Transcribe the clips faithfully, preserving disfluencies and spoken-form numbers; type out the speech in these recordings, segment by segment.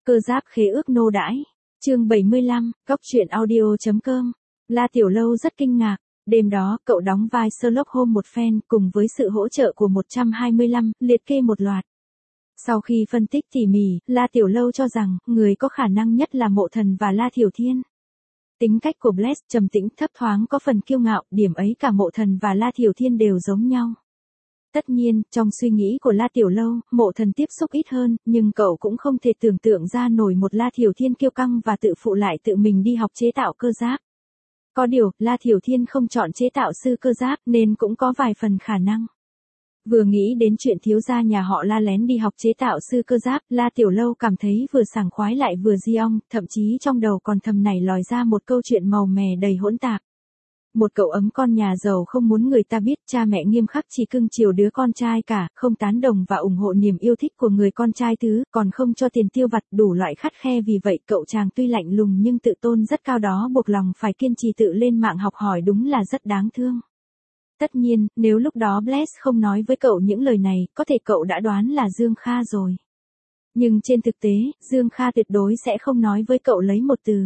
Cơ giáp khế ước nô đãi. Chương bảy mươi lăm, góc truyện audio.com. La Tiểu Lâu rất kinh ngạc. Đêm đó, cậu đóng vai Sherlock Holmes một phen cùng với sự hỗ trợ của một trăm hai mươi lăm, liệt kê một loạt. Sau khi phân tích tỉ mỉ, La Tiểu Lâu cho rằng, người có khả năng nhất là Mộ Thần và La Thiểu Thiên. Tính cách của Blaise trầm tĩnh thấp thoáng có phần kiêu ngạo, điểm ấy cả Mộ Thần và La Thiểu Thiên đều giống nhau. Tất nhiên, trong suy nghĩ của La Tiểu Lâu, Mộ Thần tiếp xúc ít hơn, nhưng cậu cũng không thể tưởng tượng ra nổi một La Thiểu Thiên kiêu căng và tự phụ lại tự mình đi học chế tạo cơ giáp. Có điều, La Thiểu Thiên không chọn chế tạo sư cơ giáp nên cũng có vài phần khả năng. Vừa nghĩ đến chuyện thiếu gia nhà họ La lén đi học chế tạo sư cơ giáp, La Tiểu Lâu cảm thấy vừa sảng khoái lại vừa di ong, thậm chí trong đầu còn thầm nảy lòi ra một câu chuyện màu mè đầy hỗn tạp. Một cậu ấm con nhà giàu không muốn người ta biết, cha mẹ nghiêm khắc chỉ cưng chiều đứa con trai cả, không tán đồng và ủng hộ niềm yêu thích của người con trai thứ, còn không cho tiền tiêu vặt, đủ loại khắt khe. Vì vậy cậu chàng tuy lạnh lùng nhưng tự tôn rất cao đó buộc lòng phải kiên trì tự lên mạng học hỏi, đúng là rất đáng thương. Tất nhiên, nếu lúc đó Blaise không nói với cậu những lời này, có thể cậu đã đoán là Dương Kha rồi. Nhưng trên thực tế, Dương Kha tuyệt đối sẽ không nói với cậu lấy một từ.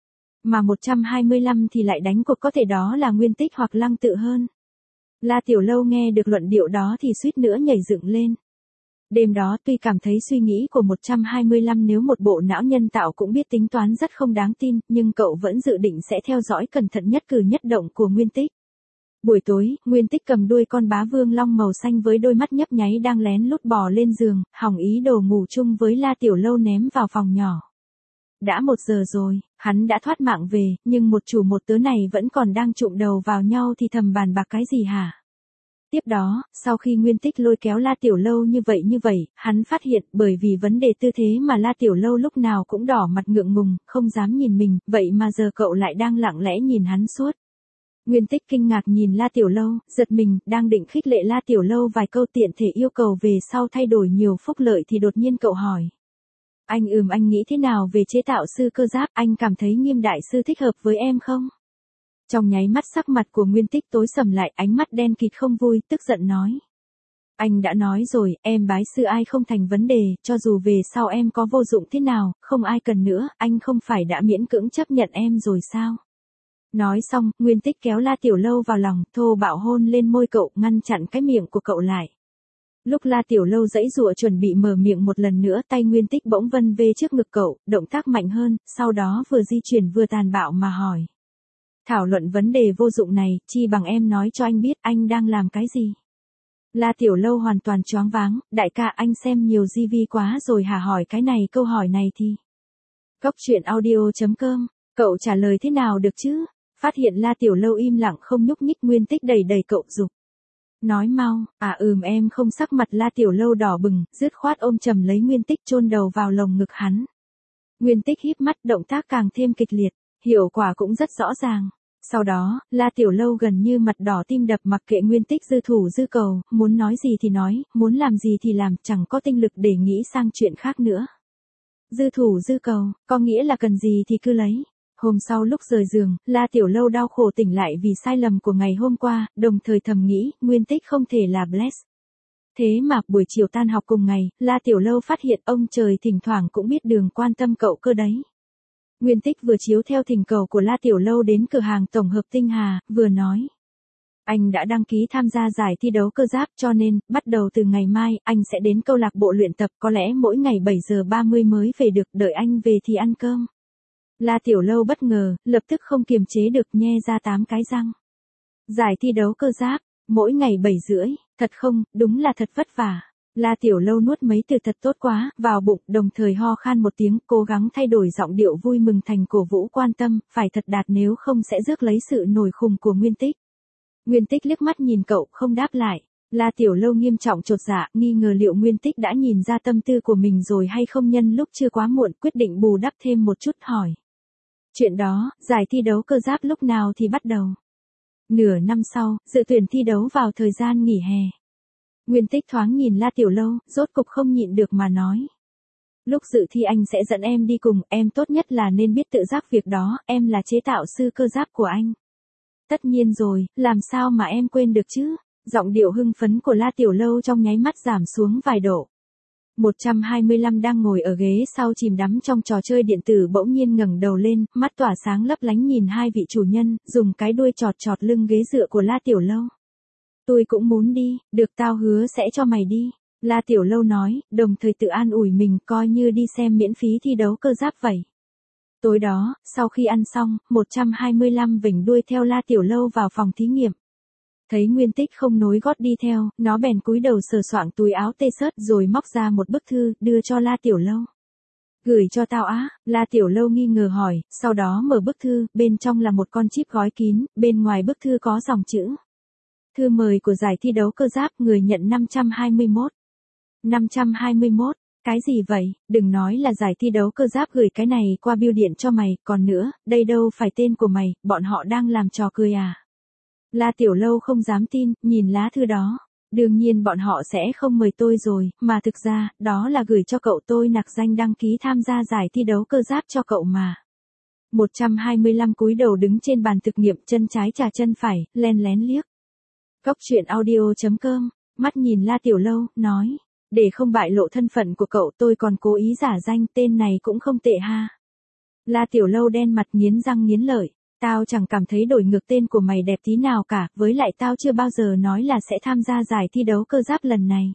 Mà một trăm hai mươi lăm thì lại đánh cuộc có thể đó là Nguyên Tích hoặc Lăng Tự hơn. La Tiểu Lâu nghe được luận điệu đó thì suýt nữa nhảy dựng lên. Đêm đó tuy cảm thấy suy nghĩ của một trăm hai mươi lăm nếu một bộ não nhân tạo cũng biết tính toán rất không đáng tin, nhưng cậu vẫn dự định sẽ theo dõi cẩn thận nhất cử nhất động của Nguyên Tích. Buổi tối, Nguyên Tích cầm đuôi con bá vương long màu xanh với đôi mắt nhấp nháy đang lén lút bò lên giường, hỏng ý đồ ngủ chung với La Tiểu Lâu ném vào phòng nhỏ. Đã một giờ rồi, hắn đã thoát mạng về, nhưng một chủ một tớ này vẫn còn đang trụm đầu vào nhau thì thầm bàn bạc cái gì hả? Tiếp đó, sau khi Nguyên Tích lôi kéo La Tiểu Lâu như vậy như vậy, hắn phát hiện bởi vì vấn đề tư thế mà La Tiểu Lâu lúc nào cũng đỏ mặt ngượng ngùng, không dám nhìn mình, vậy mà giờ cậu lại đang lặng lẽ nhìn hắn suốt. Nguyên Tích kinh ngạc nhìn La Tiểu Lâu, giật mình, đang định khích lệ La Tiểu Lâu vài câu tiện thể yêu cầu về sau thay đổi nhiều phúc lợi thì đột nhiên cậu hỏi. Anh ừm anh nghĩ thế nào về chế tạo sư cơ giáp, anh cảm thấy Nghiêm đại sư thích hợp với em không? Trong nháy mắt sắc mặt của Nguyên Tích tối sầm lại, ánh mắt đen kịt không vui, tức giận nói. Anh đã nói rồi, em bái sư ai không thành vấn đề, cho dù về sau em có vô dụng thế nào, không ai cần nữa, anh không phải đã miễn cưỡng chấp nhận em rồi sao? Nói xong, Nguyên Tích kéo La Tiểu Lâu vào lòng, thô bạo hôn lên môi cậu, ngăn chặn cái miệng của cậu lại. Lúc La Tiểu Lâu giãy giụa chuẩn bị mở miệng một lần nữa, tay Nguyên Tích bỗng vân về trước ngực cậu, động tác mạnh hơn, sau đó vừa di chuyển vừa tàn bạo mà hỏi. Thảo luận vấn đề vô dụng này, chi bằng em nói cho anh biết anh đang làm cái gì. La Tiểu Lâu hoàn toàn choáng váng, đại ca anh xem nhiều ti vi quá rồi hả, hỏi cái này câu hỏi này thì. Góc truyện audio.com, cậu trả lời thế nào được chứ? Phát hiện La Tiểu Lâu im lặng không nhúc nhích, Nguyên Tích đẩy đẩy cậu giục. Nói mau, à ừm em không. Sắc mặt La Tiểu Lâu đỏ bừng, dứt khoát ôm chầm lấy Nguyên Tích chôn đầu vào lồng ngực hắn. Nguyên Tích híp mắt, động tác càng thêm kịch liệt, hiệu quả cũng rất rõ ràng. Sau đó, La Tiểu Lâu gần như mặt đỏ tim đập mặc kệ Nguyên Tích dư thủ dư cầu, muốn nói gì thì nói, muốn làm gì thì làm, chẳng có tinh lực để nghĩ sang chuyện khác nữa. Dư thủ dư cầu, có nghĩa là cần gì thì cứ lấy. Hôm sau lúc rời giường, La Tiểu Lâu đau khổ tỉnh lại vì sai lầm của ngày hôm qua, đồng thời thầm nghĩ, Nguyên Tích không thể là Blaise. Thế mà, buổi chiều tan học cùng ngày, La Tiểu Lâu phát hiện ông trời thỉnh thoảng cũng biết đường quan tâm cậu cơ đấy. Nguyên Tích vừa chiếu theo thỉnh cầu của La Tiểu Lâu đến cửa hàng tổng hợp Tinh Hà, vừa nói. Anh đã đăng ký tham gia giải thi đấu cơ giáp cho nên, bắt đầu từ ngày mai, anh sẽ đến câu lạc bộ luyện tập, có lẽ mỗi ngày bảy giờ ba mươi mới về được, đợi anh về thì ăn cơm. La Tiểu Lâu bất ngờ, lập tức không kiềm chế được nhe ra tám cái răng. Giải thi đấu cơ giáp, mỗi ngày bảy rưỡi, thật không, đúng là thật vất vả. La Tiểu Lâu nuốt mấy từ thật tốt quá, vào bụng, đồng thời ho khan một tiếng, cố gắng thay đổi giọng điệu vui mừng thành cổ vũ quan tâm, phải thật đạt nếu không sẽ rước lấy sự nổi khùng của Nguyên Tích. Nguyên Tích liếc mắt nhìn cậu, không đáp lại. La Tiểu Lâu nghiêm trọng chột dạ, nghi ngờ liệu Nguyên Tích đã nhìn ra tâm tư của mình rồi hay không, nhân lúc chưa quá muộn, quyết định bù đắp thêm một chút hỏi. Chuyện đó, giải thi đấu cơ giáp lúc nào thì bắt đầu? Nửa năm sau, dự tuyển thi đấu vào thời gian nghỉ hè. Nguyên Tích thoáng nhìn La Tiểu Lâu, rốt cục không nhịn được mà nói. Lúc dự thi anh sẽ dẫn em đi cùng, em tốt nhất là nên biết tự giác việc đó, em là chế tạo sư cơ giáp của anh. Tất nhiên rồi, làm sao mà em quên được chứ? Giọng điệu hưng phấn của La Tiểu Lâu trong nháy mắt giảm xuống vài độ. một trăm hai mươi lăm đang ngồi ở ghế sau chìm đắm trong trò chơi điện tử bỗng nhiên ngẩng đầu lên, mắt tỏa sáng lấp lánh nhìn hai vị chủ nhân, dùng cái đuôi chọt chọt lưng ghế dựa của La Tiểu Lâu. Tôi cũng muốn đi, được tao hứa sẽ cho mày đi. La Tiểu Lâu nói, đồng thời tự an ủi mình coi như đi xem miễn phí thi đấu cơ giáp vậy. Tối đó, sau khi ăn xong, một trăm hai mươi lăm vểnh đuôi theo La Tiểu Lâu vào phòng thí nghiệm. Thấy Nguyên Tích không nối gót đi theo, nó bèn cúi đầu sờ soạng túi áo t-shirt rồi móc ra một bức thư, đưa cho La Tiểu Lâu. Gửi cho tao á, La Tiểu Lâu nghi ngờ hỏi, sau đó mở bức thư, bên trong là một con chip gói kín, bên ngoài bức thư có dòng chữ. Thư mời của giải thi đấu cơ giáp, người nhận năm trăm hai mươi mốt. năm trăm hai mươi mốt, cái gì vậy, đừng nói là giải thi đấu cơ giáp gửi cái này qua bưu điện cho mày, còn nữa, đây đâu phải tên của mày, bọn họ đang làm trò cười à. La Tiểu Lâu không dám tin, nhìn lá thư đó. Đương nhiên bọn họ sẽ không mời tôi rồi, mà thực ra, đó là gửi cho cậu tôi nặc danh đăng ký tham gia giải thi đấu cơ giáp cho cậu mà. một trăm hai mươi lăm cúi đầu đứng trên bàn thực nghiệm, chân trái chà chân phải, len lén liếc. Góc truyện audio chấm com, mắt nhìn La Tiểu Lâu, nói. Để không bại lộ thân phận của cậu tôi còn cố ý giả danh, tên này cũng không tệ ha. La Tiểu Lâu đen mặt nghiến răng nghiến lợi. Tao chẳng cảm thấy đổi ngược tên của mày đẹp tí nào cả, với lại tao chưa bao giờ nói là sẽ tham gia giải thi đấu cơ giáp lần này.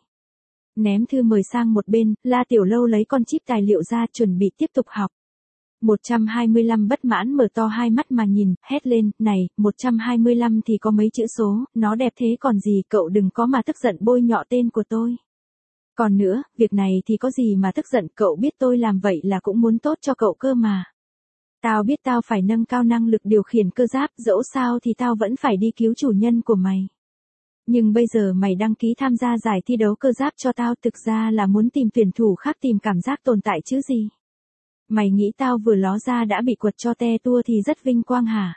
Ném thư mời sang một bên, La Tiểu Lâu lấy con chip tài liệu ra chuẩn bị tiếp tục học. một trăm hai mươi lăm bất mãn mở to hai mắt mà nhìn, hét lên, này, một trăm hai mươi lăm thì có mấy chữ số, nó đẹp thế còn gì, cậu đừng có mà tức giận bôi nhọ tên của tôi. Còn nữa, việc này thì có gì mà tức giận, cậu biết tôi làm vậy là cũng muốn tốt cho cậu cơ mà. Tao biết tao phải nâng cao năng lực điều khiển cơ giáp, dẫu sao thì tao vẫn phải đi cứu chủ nhân của mày. Nhưng bây giờ mày đăng ký tham gia giải thi đấu cơ giáp cho tao, thực ra là muốn tìm tuyển thủ khác tìm cảm giác tồn tại chứ gì. Mày nghĩ tao vừa ló ra đã bị quật cho te tua thì rất vinh quang hả?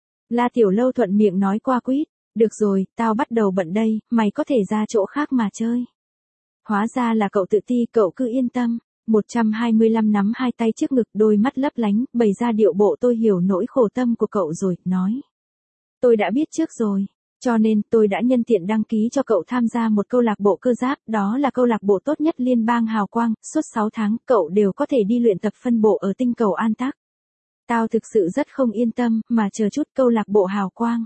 La Tiểu Lâu thuận miệng nói qua quýt, được rồi, tao bắt đầu bận đây, mày có thể ra chỗ khác mà chơi. Hóa ra là cậu tự ti, cậu cứ yên tâm. một trăm hai mươi lăm nắm hai tay trước ngực, đôi mắt lấp lánh, bày ra điệu bộ tôi hiểu nỗi khổ tâm của cậu rồi, nói. Tôi đã biết trước rồi, cho nên tôi đã nhân tiện đăng ký cho cậu tham gia một câu lạc bộ cơ giáp, đó là câu lạc bộ tốt nhất liên bang Hào Quang, suốt sáu tháng cậu đều có thể đi luyện tập phân bộ ở tinh cầu An Tác. Tao thực sự rất không yên tâm, mà chờ chút câu lạc bộ Hào Quang.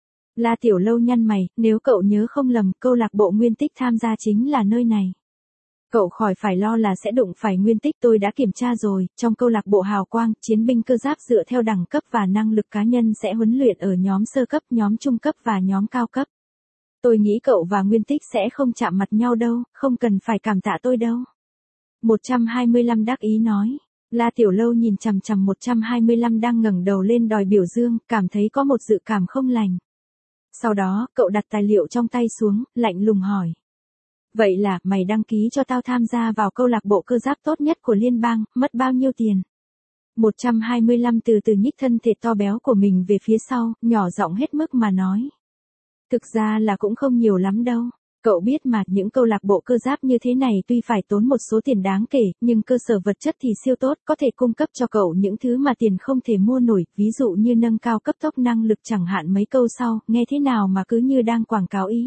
La Tiểu Lâu nhăn mày, nếu cậu nhớ không lầm, câu lạc bộ Nguyên Tích tham gia chính là nơi này. Cậu khỏi phải lo là sẽ đụng phải Nguyên Tích, tôi đã kiểm tra rồi, trong câu lạc bộ Hào Quang, chiến binh cơ giáp dựa theo đẳng cấp và năng lực cá nhân sẽ huấn luyện ở nhóm sơ cấp, nhóm trung cấp và nhóm cao cấp. Tôi nghĩ cậu và Nguyên Tích sẽ không chạm mặt nhau đâu, không cần phải cảm tạ tôi đâu. một trăm hai mươi lăm đắc ý nói. La Tiểu Lâu nhìn chằm chằm một trăm hai mươi lăm đang ngẩng đầu lên đòi biểu dương, cảm thấy có một dự cảm không lành. Sau đó, cậu đặt tài liệu trong tay xuống, lạnh lùng hỏi. Vậy là, mày đăng ký cho tao tham gia vào câu lạc bộ cơ giáp tốt nhất của liên bang, mất bao nhiêu tiền? một trăm hai mươi lăm từ từ nhích thân thể to béo của mình về phía sau, nhỏ giọng hết mức mà nói. Thực ra là cũng không nhiều lắm đâu. Cậu biết mà, những câu lạc bộ cơ giáp như thế này tuy phải tốn một số tiền đáng kể, nhưng cơ sở vật chất thì siêu tốt, có thể cung cấp cho cậu những thứ mà tiền không thể mua nổi, ví dụ như nâng cao cấp tốc năng lực chẳng hạn. Mấy câu sau, nghe thế nào mà cứ như đang quảng cáo ý.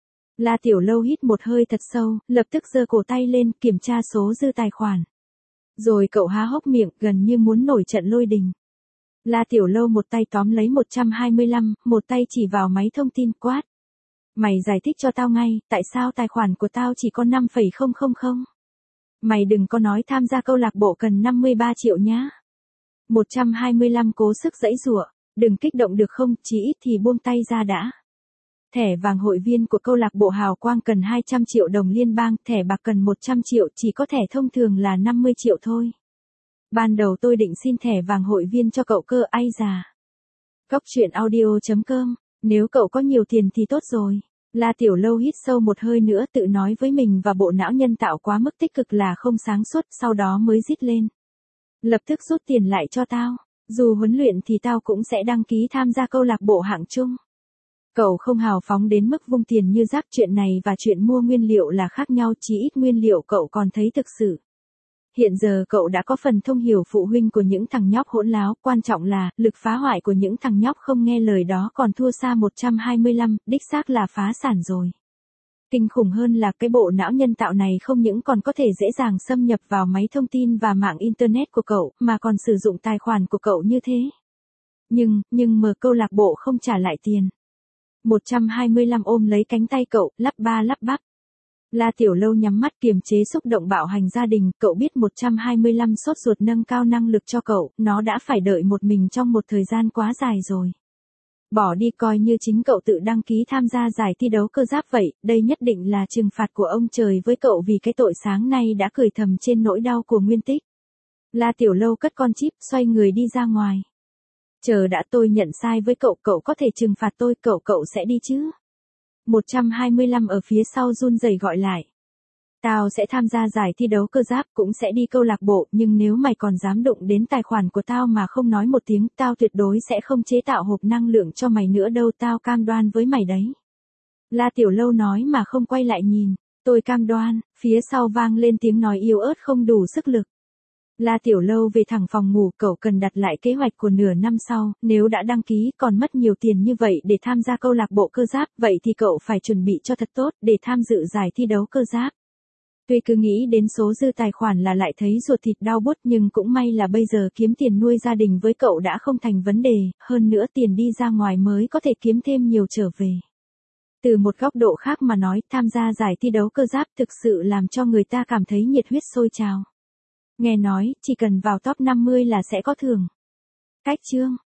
La Tiểu Lâu hít một hơi thật sâu, lập tức giơ cổ tay lên, kiểm tra số dư tài khoản. Rồi cậu há hốc miệng, gần như muốn nổi trận lôi đình. La Tiểu Lâu một tay tóm lấy một trăm hai mươi lăm, một tay chỉ vào máy thông tin, quát. Mày giải thích cho tao ngay, tại sao tài khoản của tao chỉ có năm phẩy không không không? Mày đừng có nói tham gia câu lạc bộ cần năm mươi ba triệu nhá. một trăm hai mươi lăm cố sức giãy giụa, đừng kích động được không, chỉ ít thì buông tay ra đã. Thẻ vàng hội viên của câu lạc bộ Hào Quang cần hai trăm triệu đồng liên bang, thẻ bạc cần một trăm triệu, chỉ có thẻ thông thường là năm mươi triệu thôi. Ban đầu tôi định xin thẻ vàng hội viên cho cậu cơ, ai già. Góc truyện audio chấm com, nếu cậu có nhiều tiền thì tốt rồi. La Tiểu Lâu hít sâu một hơi nữa, tự nói với mình và bộ não nhân tạo quá mức tích cực là không sáng suốt, sau đó mới rít lên. Lập tức rút tiền lại cho tao, dù huấn luyện thì tao cũng sẽ đăng ký tham gia câu lạc bộ hạng trung. Cậu không hào phóng đến mức vung tiền như rác, chuyện này và chuyện mua nguyên liệu là khác nhau, chí ít nguyên liệu cậu còn thấy thực sự. Hiện giờ cậu đã có phần thông hiểu phụ huynh của những thằng nhóc hỗn láo, quan trọng là, lực phá hoại của những thằng nhóc không nghe lời đó còn thua xa một trăm hai mươi lăm, đích xác là phá sản rồi. Kinh khủng hơn là cái bộ não nhân tạo này không những còn có thể dễ dàng xâm nhập vào máy thông tin và mạng Internet của cậu, mà còn sử dụng tài khoản của cậu như thế. Nhưng, nhưng mở câu lạc bộ không trả lại tiền. một trăm hai mươi lăm ôm lấy cánh tay cậu, lắp ba lắp bắp. La Tiểu Lâu nhắm mắt kiềm chế xúc động bạo hành gia đình, cậu biết một trăm hai mươi lăm sốt ruột nâng cao năng lực cho cậu, nó đã phải đợi một mình trong một thời gian quá dài rồi. Bỏ đi coi như chính cậu tự đăng ký tham gia giải thi đấu cơ giáp vậy, đây nhất định là trừng phạt của ông trời với cậu vì cái tội sáng nay đã cười thầm trên nỗi đau của Nguyên Tích. La Tiểu Lâu cất con chip, xoay người đi ra ngoài. Chờ đã, tôi nhận sai với cậu, cậu có thể trừng phạt tôi, cậu cậu sẽ đi chứ? một trăm hai mươi lăm ở phía sau run rẩy gọi lại. Tao sẽ tham gia giải thi đấu cơ giáp, cũng sẽ đi câu lạc bộ, nhưng nếu mày còn dám đụng đến tài khoản của tao mà không nói một tiếng, tao tuyệt đối sẽ không chế tạo hộp năng lượng cho mày nữa đâu, tao cam đoan với mày đấy. La Tiểu Lâu nói mà không quay lại nhìn. Tôi cam đoan, phía sau vang lên tiếng nói yếu ớt không đủ sức lực. La Tiểu Lâu về thẳng phòng ngủ, cậu cần đặt lại kế hoạch của nửa năm sau, nếu đã đăng ký còn mất nhiều tiền như vậy để tham gia câu lạc bộ cơ giáp, vậy thì cậu phải chuẩn bị cho thật tốt để tham dự giải thi đấu cơ giáp. Tuy cứ nghĩ đến số dư tài khoản là lại thấy ruột thịt đau buốt, nhưng cũng may là bây giờ kiếm tiền nuôi gia đình với cậu đã không thành vấn đề, hơn nữa tiền đi ra ngoài mới có thể kiếm thêm nhiều trở về. Từ một góc độ khác mà nói, tham gia giải thi đấu cơ giáp thực sự làm cho người ta cảm thấy nhiệt huyết sôi trào. Nghe nói, chỉ cần vào top năm mươi là sẽ có thưởng. Cách chương